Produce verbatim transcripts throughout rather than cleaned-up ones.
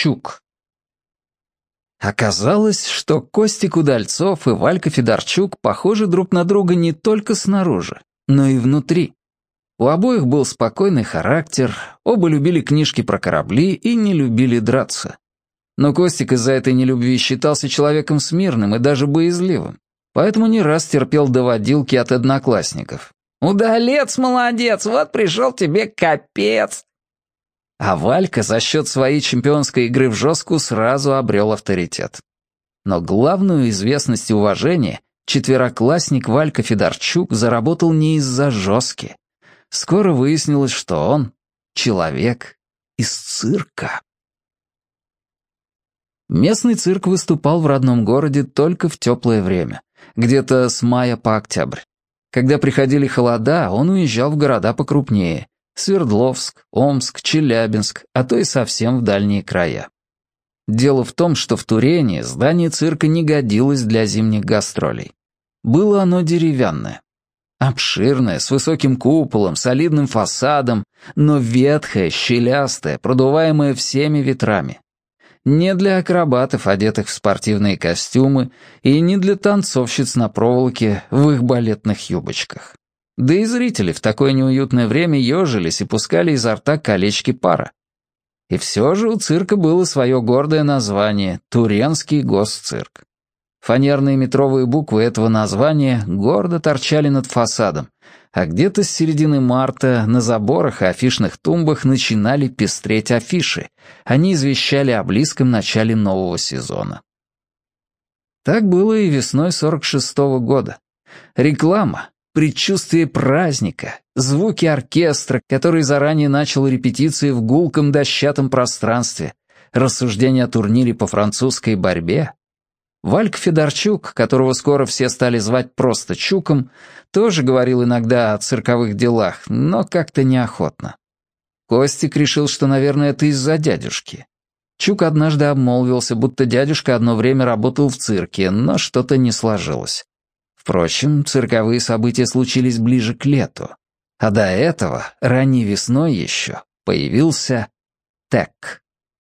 Чук. Оказалось, что Костик Удальцов и Валька Федорчук похожи друг на друга не только снаружи, но и внутри. У обоих был спокойный характер, оба любили книжки про корабли и не любили драться. Но Костик из-за этой нелюбви считался человеком смирным и даже боязливым, поэтому не раз терпел доводилки от одноклассников. «Удалец молодец, вот пришел тебе капец!» А Валька за счет своей чемпионской игры в жесткую сразу обрел авторитет. Но главную известность и уважение четвероклассник Валька Федорчук заработал не из-за жестки. Скоро выяснилось, что он человек из цирка. Местный цирк выступал в родном городе только в теплое время, где-то с мая по октябрь. Когда приходили холода, он уезжал в города покрупнее — Свердловск, Омск, Челябинск, а то и совсем в дальние края. Дело в том, что в Турени здание цирка не годилось для зимних гастролей. Было оно деревянное. Обширное, с высоким куполом, солидным фасадом, но ветхое, щелястое, продуваемое всеми ветрами. Не для акробатов, одетых в спортивные костюмы, и не для танцовщиц на проволоке в их балетных юбочках. Да и зрители в такое неуютное время ежились и пускали изо рта колечки пара. И все же у цирка было свое гордое название — Туренский госцирк. Фанерные метровые буквы этого названия гордо торчали над фасадом, а где-то с середины марта на заборах и афишных тумбах начинали пестреть афиши. Они извещали о близком начале нового сезона. Так было и весной сорок шестого года. Реклама, предчувствие праздника, звуки оркестра, который заранее начал репетиции в гулком дощатом пространстве, рассуждения о турнире по французской борьбе. Валька Федорчук, которого скоро все стали звать просто Чуком, тоже говорил иногда о цирковых делах, но как-то неохотно. Костик решил, что, наверное, это из-за дядюшки. Чук однажды обмолвился, будто дядюшка одно время работал в цирке, но что-то не сложилось. Впрочем, цирковые события случились ближе к лету. А до этого, ранней весной еще, появился Тек.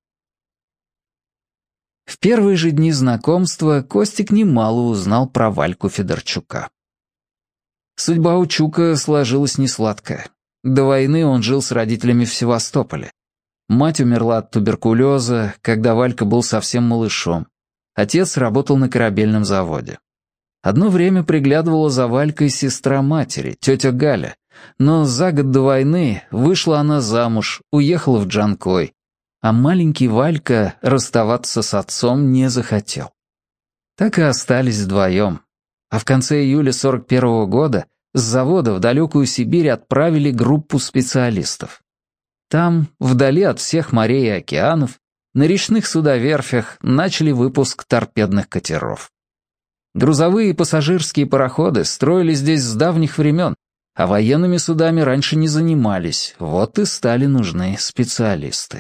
В первые же дни знакомства Костик немало узнал про Вальку Федорчука. Судьба у Чука сложилась несладкая. До войны он жил с родителями в Севастополе. Мать умерла от туберкулеза, когда Валька был совсем малышом. Отец работал на корабельном заводе. Одно время приглядывала за Валькой сестра матери, тетя Галя, но за год до войны вышла она замуж, уехала в Джанкой, а маленький Валька расставаться с отцом не захотел. Так и остались вдвоем. А в конце июля сорок первого года с завода в далекую Сибирь отправили группу специалистов. Там, вдали от всех морей и океанов, на речных судоверфях начали выпуск торпедных катеров. Грузовые и пассажирские пароходы строили здесь с давних времен, а военными судами раньше не занимались, вот и стали нужны специалисты.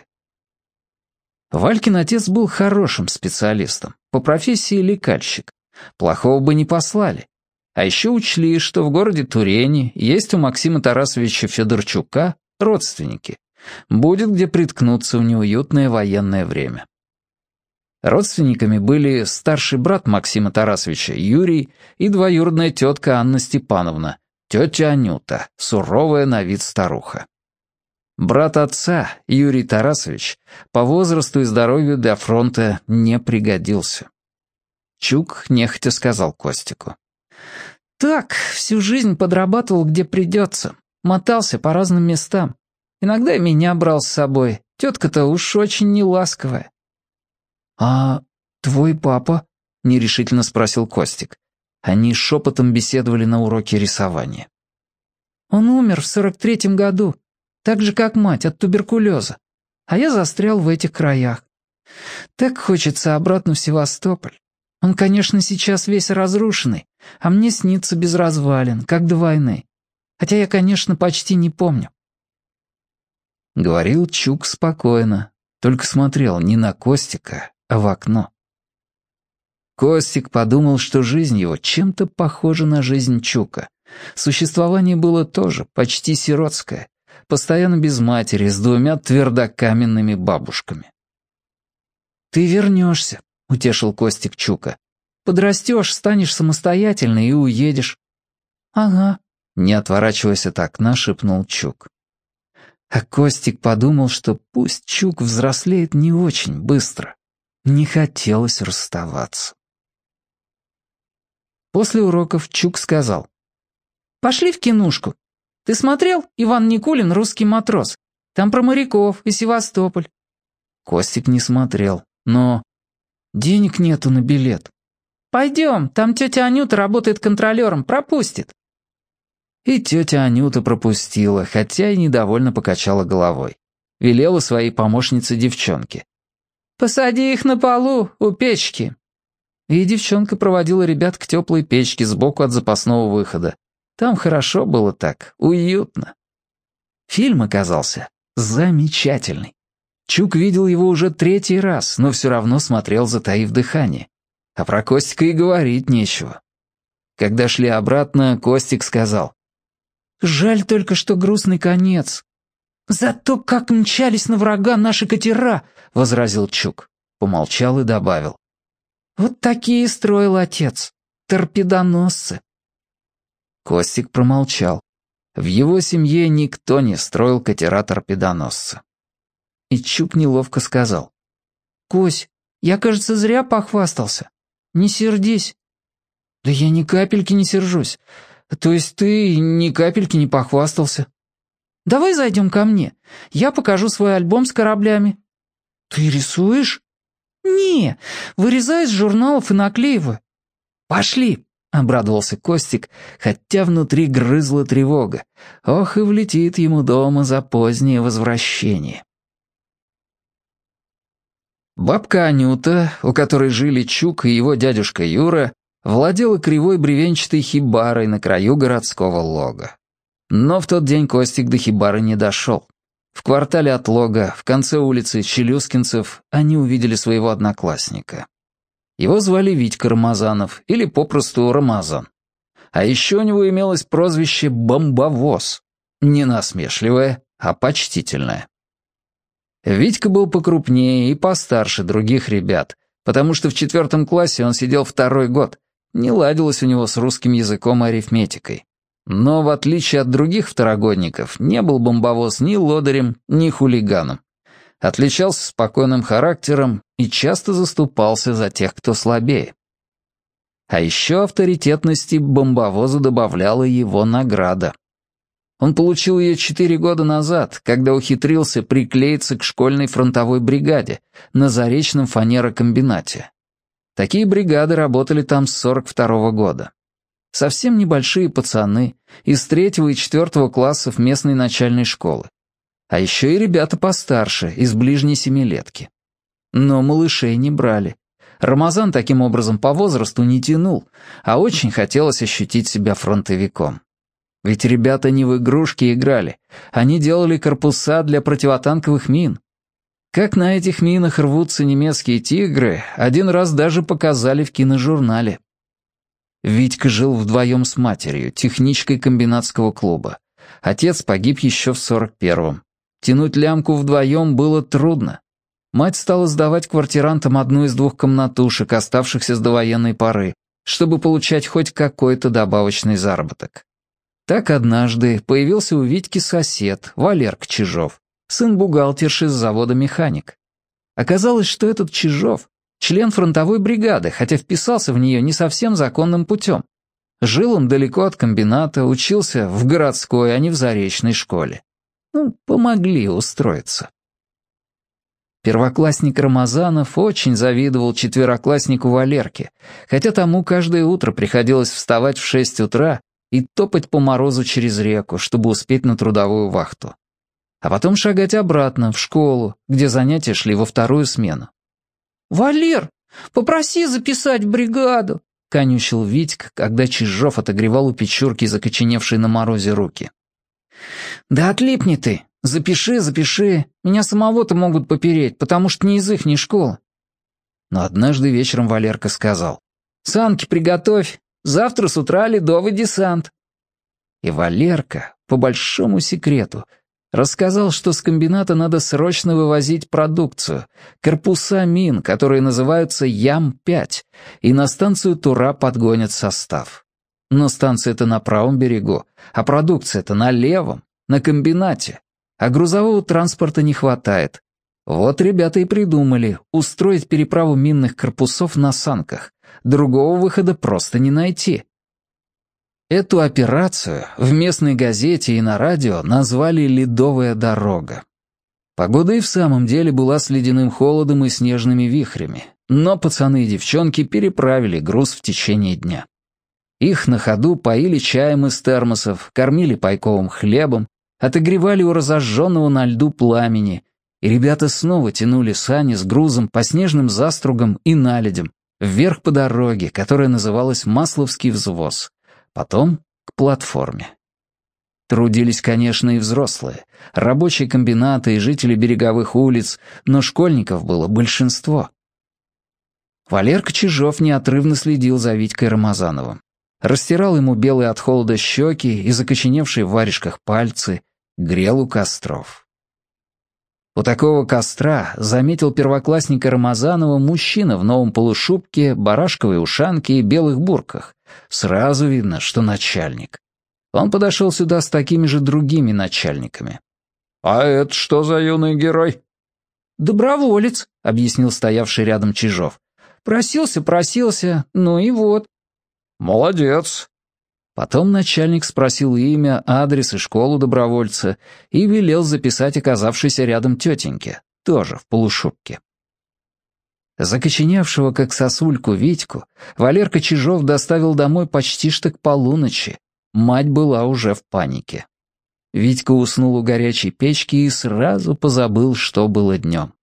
Валькин отец был хорошим специалистом, по профессии лекальщик. Плохого бы не послали. А еще учли, что в городе Турени есть у Максима Тарасовича Федорчука родственники. Будет где приткнуться в неуютное военное время. Родственниками были старший брат Максима Тарасовича Юрий и двоюродная тетка Анна Степановна, тетя Анюта, суровая на вид старуха. Брат отца, Юрий Тарасович, по возрасту и здоровью для фронта не пригодился. Чук нехотя сказал Костику. «Так, всю жизнь подрабатывал, где придется. Мотался по разным местам. Иногда и меня брал с собой. Тетка-то уж очень неласковая». «А твой папа?» — нерешительно спросил Костик. Они шепотом беседовали на уроке рисования. «Он умер в сорок третьем году. Так же, как мать, от туберкулеза. А я застрял в этих краях. Так хочется обратно в Севастополь. Он, конечно, сейчас весь разрушенный, а мне снится без развалин, как до войны. Хотя я, конечно, почти не помню». Говорил Чук спокойно, только смотрел не на Костика, а в окно. Костик подумал, что жизнь его чем-то похожа на жизнь Чука. Существование было тоже почти сиротское, постоянно без матери, с двумя твердокаменными бабушками. «Ты вернешься», — утешил Костик Чука. «Подрастешь, станешь самостоятельной и уедешь». «Ага», — не отворачиваясь от окна, шепнул Чук. А Костик подумал, что пусть Чук взрослеет не очень быстро. Не хотелось расставаться. После уроков Чук сказал: «Пошли в кинушку. Ты смотрел «Иван Никулин. Русский матрос»? Там про моряков и Севастополь». Костик не смотрел, но денег нету на билет. «Пойдем, там тетя Анюта работает контролером, пропустит». И тетя Анюта пропустила, хотя и недовольно покачала головой. Велела своей помощнице-девчонке: «Посади их на полу у печки». И девчонка проводила ребят к теплой печке сбоку от запасного выхода. Там хорошо было так, уютно. Фильм оказался замечательный. Чук видел его уже третий раз, но все равно смотрел, затаив дыхание. А про Костика и говорить нечего. Когда шли обратно, Костик сказал: «Жаль только, что грустный конец». «Зато как мчались на врага наши катера», — возразил Чук. Помолчал и добавил: «Вот такие строил отец, торпедоносцы». Костик промолчал. В его семье никто не строил катера-торпедоносца. И Чук неловко сказал: «Кось, я, кажется, зря похвастался. Не сердись». «Да я ни капельки не сержусь. То есть ты ни капельки не похвастался». «Давай зайдем ко мне. Я покажу свой альбом с кораблями». «Ты рисуешь?» «Не, вырезаю из журналов и наклеиваю». «Пошли», — обрадовался Костик, хотя внутри грызла тревога. Ох, и влетит ему дома за позднее возвращение. Бабка Анюта, у которой жили Чук и его дядюшка Юра, владела кривой бревенчатой хибарой на краю городского лога. Но в тот день Костик до хибары не дошел. В квартале от лога, в конце улицы Челюскинцев, они увидели своего одноклассника. Его звали Витька Рамазанов, или попросту Рамазан. А еще у него имелось прозвище «Бомбовоз». Не насмешливое, а почтительное. Витька был покрупнее и постарше других ребят, потому что в четвертом классе он сидел второй год, не ладилось у него с русским языком и арифметикой. Но, в отличие от других второгодников, не был бомбовоз ни лодырем, ни хулиганом. Отличался спокойным характером и часто заступался за тех, кто слабее. А еще авторитетности бомбовозу добавляла его награда. Он получил ее четыре года назад, когда ухитрился приклеиться к школьной фронтовой бригаде на Заречном фанерокомбинате. Такие бригады работали там с сорок второго года. Совсем небольшие пацаны из третьего и четвертого классов местной начальной школы. А еще и ребята постарше, из ближней семилетки. Но малышей не брали. Рамазан таким образом по возрасту не тянул, а очень хотелось ощутить себя фронтовиком. Ведь ребята не в игрушки играли, они делали корпуса для противотанковых мин. Как на этих минах рвутся немецкие тигры, один раз даже показали в киножурнале. Витька жил вдвоем с матерью, техничкой комбинатского клуба. Отец погиб еще в сорок первом. Тянуть лямку вдвоем было трудно. Мать стала сдавать квартирантам одну из двух комнатушек, оставшихся с довоенной поры, чтобы получать хоть какой-то добавочный заработок. Так однажды появился у Витьки сосед, Валерка Чижов, сын бухгалтерши с завода «Механик». Оказалось, что этот Чижов — член фронтовой бригады, хотя вписался в нее не совсем законным путем. Жил он далеко от комбината, учился в городской, а не в заречной школе. Ну, помогли устроиться. Первоклассник Рамазанов очень завидовал четверокласснику Валерке, хотя тому каждое утро приходилось вставать в шесть утра и топать по морозу через реку, чтобы успеть на трудовую вахту. А потом шагать обратно, в школу, где занятия шли во вторую смену. «Валер, попроси записать в бригаду», — конючил Витька, когда Чижов отогревал у печурки закоченевшие на морозе руки. «Да отлипни ты, запиши, запиши, меня самого-то могут попереть, потому что не из ихней школы». Но однажды вечером Валерка сказал: «Санки приготовь, завтра с утра ледовый десант». И Валерка, по большому секрету, Рассказал, что с комбината надо срочно вывозить продукцию, корпуса мин, которые называются Ям пять, и на станцию Тура подгонят состав. Но станция-то на правом берегу, а продукция-то на левом, на комбинате, а грузового транспорта не хватает. Вот ребята и придумали устроить переправу минных корпусов на санках. Другого выхода просто не найти. Эту операцию в местной газете и на радио назвали «Ледовая дорога». Погода и в самом деле была с ледяным холодом и снежными вихрями, но пацаны и девчонки переправили груз в течение дня. Их на ходу поили чаем из термосов, кормили пайковым хлебом, отогревали у разожженного на льду пламени, и ребята снова тянули сани с грузом по снежным застругам и наледям, вверх по дороге, которая называлась Масловский взвоз, потом к платформе. Трудились, конечно, и взрослые, рабочие комбината и жители береговых улиц, но школьников было большинство. Валерка Чижов неотрывно следил за Витькой Рамазановым. Растирал ему белые от холода щеки и закоченевшие в варежках пальцы, грел у костров. У такого костра заметил первоклассника Рамазанова мужчина в новом полушубке, барашковой ушанке и белых бурках. Сразу видно, что начальник. Он подошел сюда с такими же другими начальниками. «А это что за юный герой?» «Доброволец», — объяснил стоявший рядом Чижов. «Просился, просился, ну и вот». «Молодец». Потом начальник спросил имя, адрес и школу добровольца и велел записать оказавшейся рядом тетеньке, тоже в полушубке. Закоченевшего, как сосульку, Витьку Валерка Чижов доставил домой почти что к полуночи. Мать была уже в панике. Витька уснул у горячей печки и сразу позабыл, что было днем.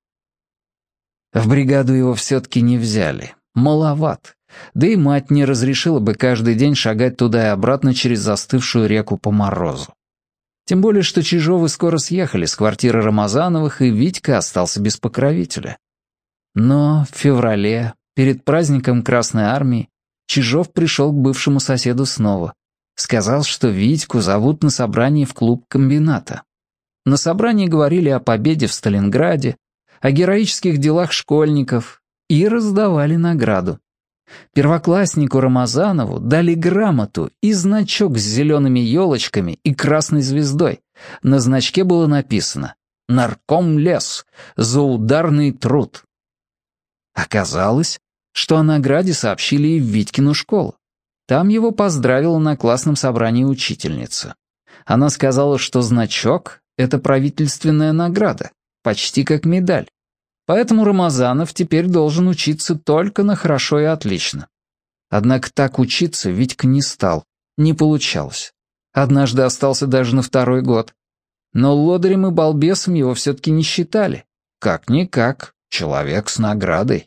В бригаду его все-таки не взяли. Маловат. Да и мать не разрешила бы каждый день шагать туда и обратно через застывшую реку по морозу. Тем более, что Чижовы скоро съехали с квартиры Рамазановых, и Витька остался без покровителя. Но в феврале, перед праздником Красной Армии, Чижов пришел к бывшему соседу снова. Сказал, что Витьку зовут на собрание в клуб комбината. На собрании говорили о победе в Сталинграде, о героических делах школьников и раздавали награду. Первокласснику Рамазанову дали грамоту и значок с зелеными елочками и красной звездой. На значке было написано «Наркомлес. За ударный труд». Оказалось, что о награде сообщили и в Витькину школу. Там его поздравила на классном собрании учительница. Она сказала, что значок — это правительственная награда, почти как медаль. Поэтому Рамазанов теперь должен учиться только на хорошо и отлично. Однако так учиться Витька не стал, не получалось. Однажды остался даже на второй год. Но лодырем и балбесом его все-таки не считали. Как-никак, человек с наградой.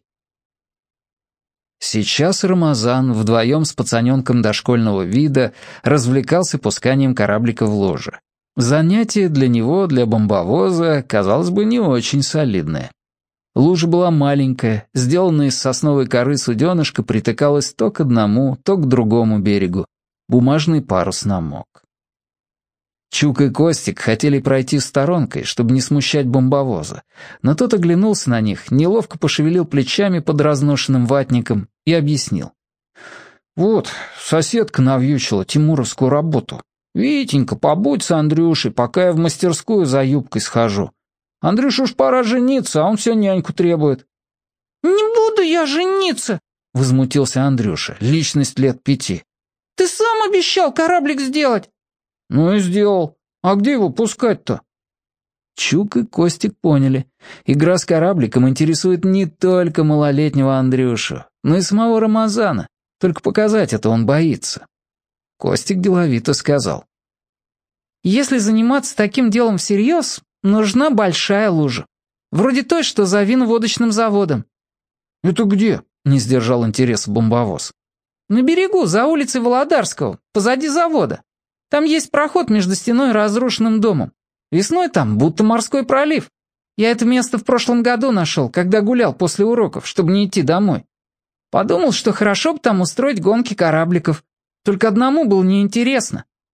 Сейчас Рамазан вдвоем с пацаненком дошкольного вида развлекался пусканием кораблика в ложе. Занятие для него, для бомбовоза, казалось бы, не очень солидное. Лужа была маленькая, сделанная из сосновой коры суденышко притыкалась то к одному, то к другому берегу. Бумажный парус намок. Чук и Костик хотели пройти сторонкой, чтобы не смущать бомбовоза, но тот оглянулся на них, неловко пошевелил плечами под разношенным ватником и объяснил. «Вот, соседка навьючила тимуровскую работу. Витенька, побудь с Андрюшей, пока я в мастерскую за юбкой схожу. Андрюш уж пора жениться, а он все няньку требует». «Не буду я жениться», — возмутился Андрюша, личность лет пяти. «Ты сам обещал кораблик сделать». «Ну и сделал. А где его пускать-то?» Чук и Костик поняли. Игра с корабликом интересует не только малолетнего Андрюшу, но и самого Рамазана. Только показать это он боится. Костик деловито сказал. «Если заниматься таким делом всерьез, нужна большая лужа. Вроде той, что за виноводочным заводом». «Это где?» — не сдержал интереса бомбовоз. «На берегу, за улицей Володарского, позади завода. Там есть проход между стеной и разрушенным домом. Весной там будто морской пролив. Я это место в прошлом году нашел, когда гулял после уроков, чтобы не идти домой. Подумал, что хорошо бы там устроить гонки корабликов. Только одному было неинтересно.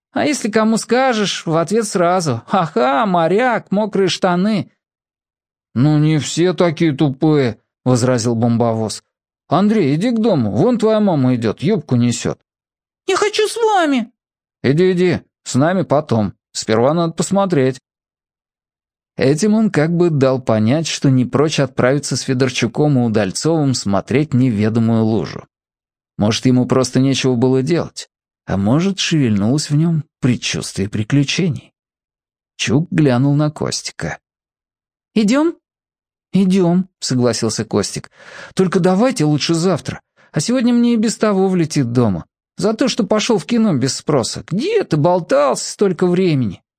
А если кому скажешь, в ответ сразу «Ха-ха, моряк, мокрые штаны». «Ну не все такие тупые», — возразил бомбовоз. «Андрей, иди к дому, вон твоя мама идет, юбку несет». «Я хочу с вами». «Иди, иди, с нами потом. Сперва надо посмотреть». Этим он как бы дал понять, что не прочь отправиться с Федорчуком и Удальцовым смотреть неведомую лужу. Может, ему просто нечего было делать, а может, шевельнулось в нем предчувствие приключений. Чук глянул на Костика. «Идем?» «Идем», — согласился Костик. «Только давайте лучше завтра, а сегодня мне и без того влетит дома. За то, что пошел в кино без спроса. Где ты болтался столько времени?»